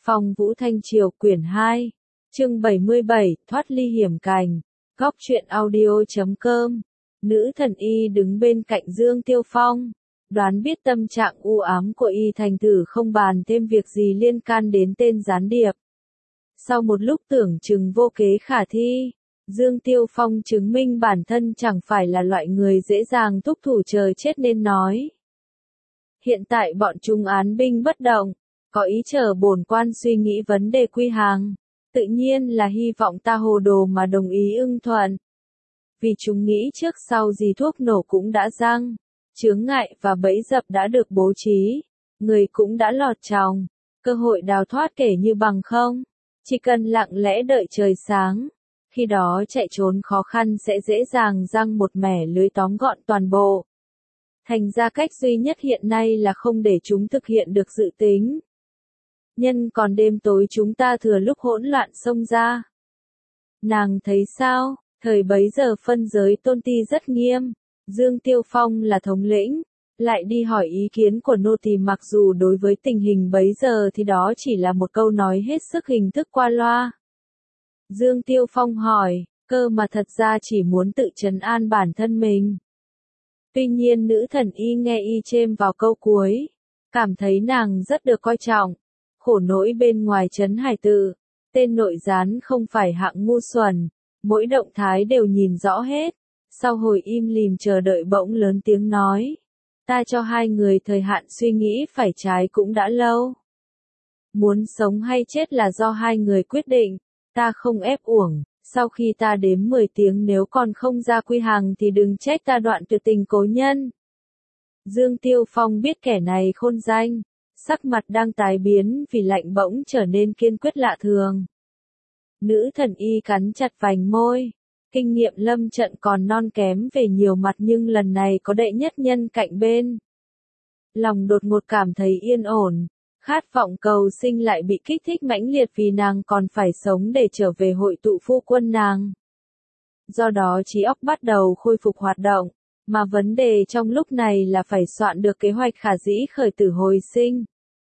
Phong Vũ Thanh Triều quyển 2, chương 77, thoát ly hiểm cảnh, góc truyện audio.com. Nữ thần y đứng bên cạnh Dương Tiêu Phong, đoán biết tâm trạng u ám của y, thành thử không bàn thêm việc gì liên can đến tên gián điệp. Sau một lúc tưởng chừng vô kế khả thi, Dương Tiêu Phong chứng minh bản thân chẳng phải là loại người dễ dàng thúc thủ chờ chết nên nói. Hiện tại bọn chúng án binh bất động, có ý chờ bổn quan suy nghĩ vấn đề quy hàng, tự nhiên là hy vọng ta hồ đồ mà đồng ý ưng thuận. Vì chúng nghĩ trước sau gì thuốc nổ cũng đã răng, chướng ngại và bẫy dập đã được bố trí, người cũng đã lọt tròng, cơ hội đào thoát kể như bằng không, chỉ cần lặng lẽ đợi trời sáng, khi đó chạy trốn khó khăn sẽ dễ dàng giăng một mẻ lưới tóm gọn toàn bộ. Thành ra cách duy nhất hiện nay là không để chúng thực hiện được dự tính. Nhân còn đêm tối chúng ta thừa lúc hỗn loạn xông ra. Nàng thấy sao? Thời bấy giờ phân giới tôn ti rất nghiêm, Dương Tiêu Phong là thống lĩnh, lại đi hỏi ý kiến của nô tỳ, mặc dù đối với tình hình bấy giờ thì đó chỉ là một câu nói hết sức hình thức qua loa. Dương Tiêu Phong hỏi, cơ mà thật ra chỉ muốn tự trấn an bản thân mình. Tuy nhiên nữ thần y nghe y chêm vào câu cuối, cảm thấy nàng rất được coi trọng, khổ nỗi bên ngoài trấn Hải Tự, tên nội gián không phải hạng ngu xuẩn, mỗi động thái đều nhìn rõ hết. Sau hồi im lìm chờ đợi bỗng lớn tiếng nói, ta cho hai người thời hạn suy nghĩ phải trái cũng đã lâu. Muốn sống hay chết là do hai người quyết định, ta không ép uổng, sau khi ta đếm 10 tiếng nếu còn không ra quy hàng thì đừng trách ta đoạn tuyệt tình cố nhân. Dương Tiêu Phong biết kẻ này khôn danh, sắc mặt đang tái biến vì lạnh bỗng trở nên kiên quyết lạ thường. Nữ thần y cắn chặt vành môi, kinh nghiệm lâm trận còn non kém về nhiều mặt nhưng lần này có đệ nhất nhân cạnh bên. Lòng đột ngột cảm thấy yên ổn, khát vọng cầu sinh lại bị kích thích mãnh liệt vì nàng còn phải sống để trở về hội tụ phu quân nàng. Do đó trí óc bắt đầu khôi phục hoạt động, mà vấn đề trong lúc này là phải soạn được kế hoạch khả dĩ khởi tử hồi sinh.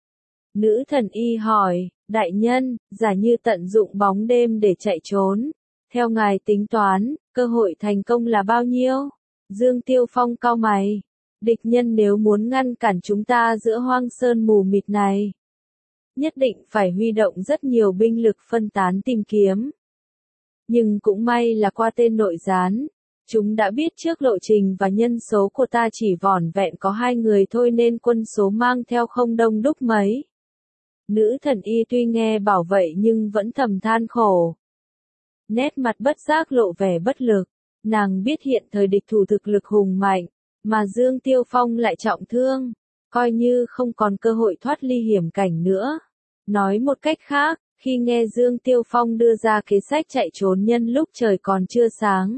Nữ thần y hỏi, đại nhân, giả như tận dụng bóng đêm để chạy trốn, theo ngài tính toán, cơ hội thành công là bao nhiêu? Dương Tiêu Phong cau mày, địch nhân nếu muốn ngăn cản chúng ta giữa hoang sơn mù mịt này, nhất định phải huy động rất nhiều binh lực phân tán tìm kiếm. Nhưng cũng may là qua tên nội gián, chúng đã biết trước lộ trình và nhân số của ta chỉ vỏn vẹn có 2 người thôi nên quân số mang theo không đông đúc mấy. Nữ thần y tuy nghe bảo vậy nhưng vẫn thầm than khổ. Nét mặt bất giác lộ vẻ bất lực, nàng biết hiện thời địch thủ thực lực hùng mạnh, mà Dương Tiêu Phong lại trọng thương, coi như không còn cơ hội thoát ly hiểm cảnh nữa. Nói một cách khác, khi nghe Dương Tiêu Phong đưa ra kế sách chạy trốn nhân lúc trời còn chưa sáng,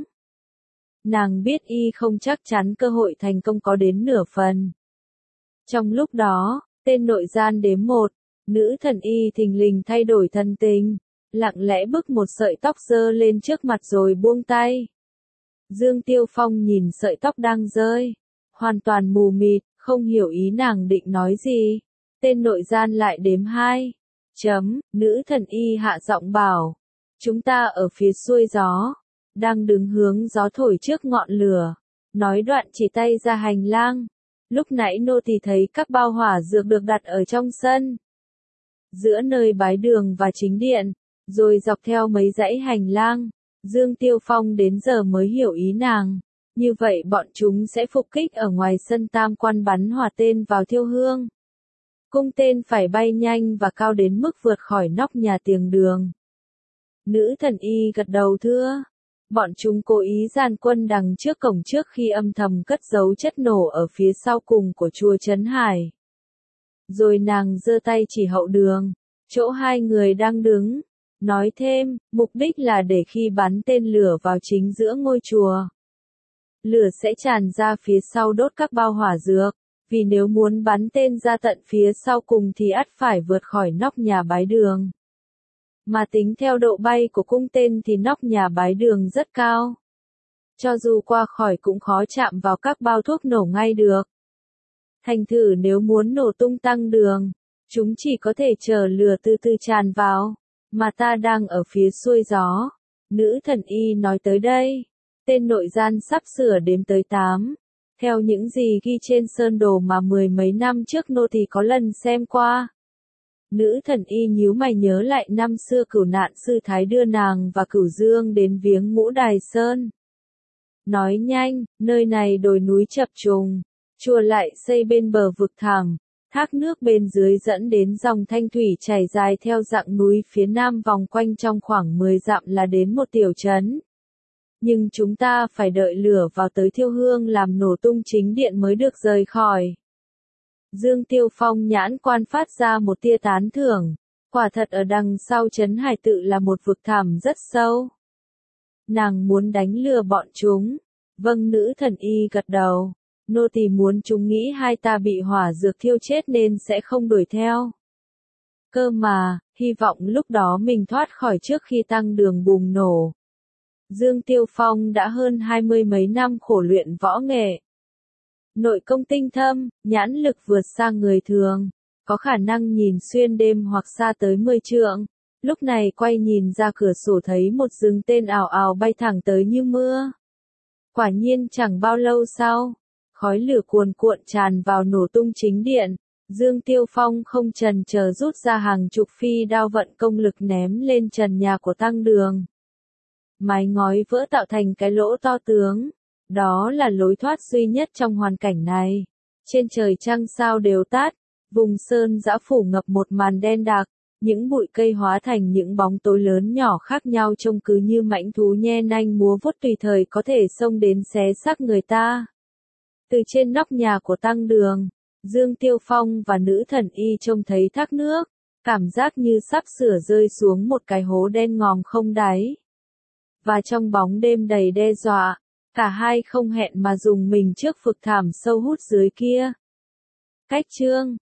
nàng biết y không chắc chắn cơ hội thành công có đến nửa phần. Trong lúc đó, tên nội gian đếm 1, nữ thần y thình lình thay đổi thần tình, lặng lẽ bức một sợi tóc giơ lên trước mặt rồi buông tay. Dương Tiêu Phong nhìn sợi tóc đang rơi, hoàn toàn mù mịt, không hiểu ý nàng định nói gì. Tên nội gian lại đếm 2. Nữ thần y hạ giọng bảo, chúng ta ở phía xuôi gió, đang đứng hướng gió thổi trước ngọn lửa. Nói đoạn chỉ tay ra hành lang. Lúc nãy nô tỳ thấy các bao hỏa dược được đặt ở trong sân, giữa nơi bái đường và chính điện, rồi dọc theo mấy dãy hành lang. Dương Tiêu Phong đến giờ mới hiểu ý nàng. Như vậy bọn chúng sẽ phục kích ở ngoài sân tam quan, bắn hỏa tên vào thiêu hương. Cung tên phải bay nhanh và cao đến mức vượt khỏi nóc nhà tiền đường. Nữ thần y gật đầu thưa. Bọn chúng cố ý dàn quân đằng trước cổng trước khi âm thầm cất giấu chất nổ ở phía sau cùng của chùa Trấn Hải. Rồi nàng giơ tay chỉ hậu đường, chỗ 2 người đang đứng. Nói thêm, mục đích là để khi bắn tên lửa vào chính giữa ngôi chùa, lửa sẽ tràn ra phía sau đốt các bao hỏa dược, vì nếu muốn bắn tên ra tận phía sau cùng thì ắt phải vượt khỏi nóc nhà bái đường. Mà tính theo độ bay của cung tên thì nóc nhà bái đường rất cao. Cho dù qua khỏi cũng khó chạm vào các bao thuốc nổ ngay được. Thành thử nếu muốn nổ tung tăng đường, Chúng chỉ có thể chờ lửa từ từ tràn vào, mà ta đang ở phía xuôi gió. Nữ thần y nói tới đây, tên nội gian sắp sửa đếm tới 8. Theo những gì ghi trên sơn đồ mà mười mấy năm trước nô tỳ có lần xem qua. Nữ thần y nhíu mày nhớ lại năm xưa Cửu Nạn sư thái đưa nàng và Cửu Dương đến viếng Ngũ Đài Sơn. Nói nhanh, nơi này đồi núi chập trùng, chùa lại xây bên bờ vực thẳm, thác nước bên dưới dẫn đến dòng thanh thủy chảy dài theo dặng núi phía nam vòng quanh trong khoảng 10 dặm là đến một tiểu trấn. Nhưng chúng ta phải đợi lửa vào tới thiêu hương làm nổ tung chính điện mới được rời khỏi. Dương Tiêu Phong nhãn quan phát ra một tia tán thưởng, quả thật ở đằng sau trấn Hải Tự là một vực thẳm rất sâu. Nàng muốn đánh lừa bọn chúng. Vâng, nữ thần y gật đầu. Nô tỳ muốn chúng nghĩ hai ta bị hỏa dược thiêu chết nên sẽ không đuổi theo. Cơ mà, hy vọng lúc đó mình thoát khỏi trước khi tăng đường bùng nổ. Dương Tiêu Phong đã hơn 20 mấy năm khổ luyện võ nghệ. Nội công tinh thâm, nhãn lực vượt xa người thường, có khả năng nhìn xuyên đêm hoặc xa tới 10 trượng. Lúc này quay nhìn ra cửa sổ thấy một rừng tên ảo ảo bay thẳng tới như mưa. Quả nhiên chẳng bao lâu sau, khói lửa cuồn cuộn tràn vào nổ tung chính điện. Dương Tiêu Phong không chần chờ rút ra hàng chục phi đao vận công lực ném lên trần nhà của tăng đường. Mái ngói vỡ tạo thành cái lỗ to tướng. Đó là lối thoát duy nhất trong hoàn cảnh này. Trên trời trăng sao đều tắt, vùng sơn dã phủ ngập một màn đen đặc, những bụi cây hóa thành những bóng tối lớn nhỏ khác nhau trông cứ như mãnh thú nhe nanh múa vuốt tùy thời có thể xông đến xé xác người ta. Từ trên nóc nhà của tăng đường, Dương Tiêu Phong và nữ thần y trông thấy thác nước, cảm giác như sắp sửa rơi xuống một cái hố đen ngòm không đáy. Và trong bóng đêm đầy đe dọa, cả hai không hẹn mà dùng mình trước vực thẳm sâu hút dưới kia. Cách chương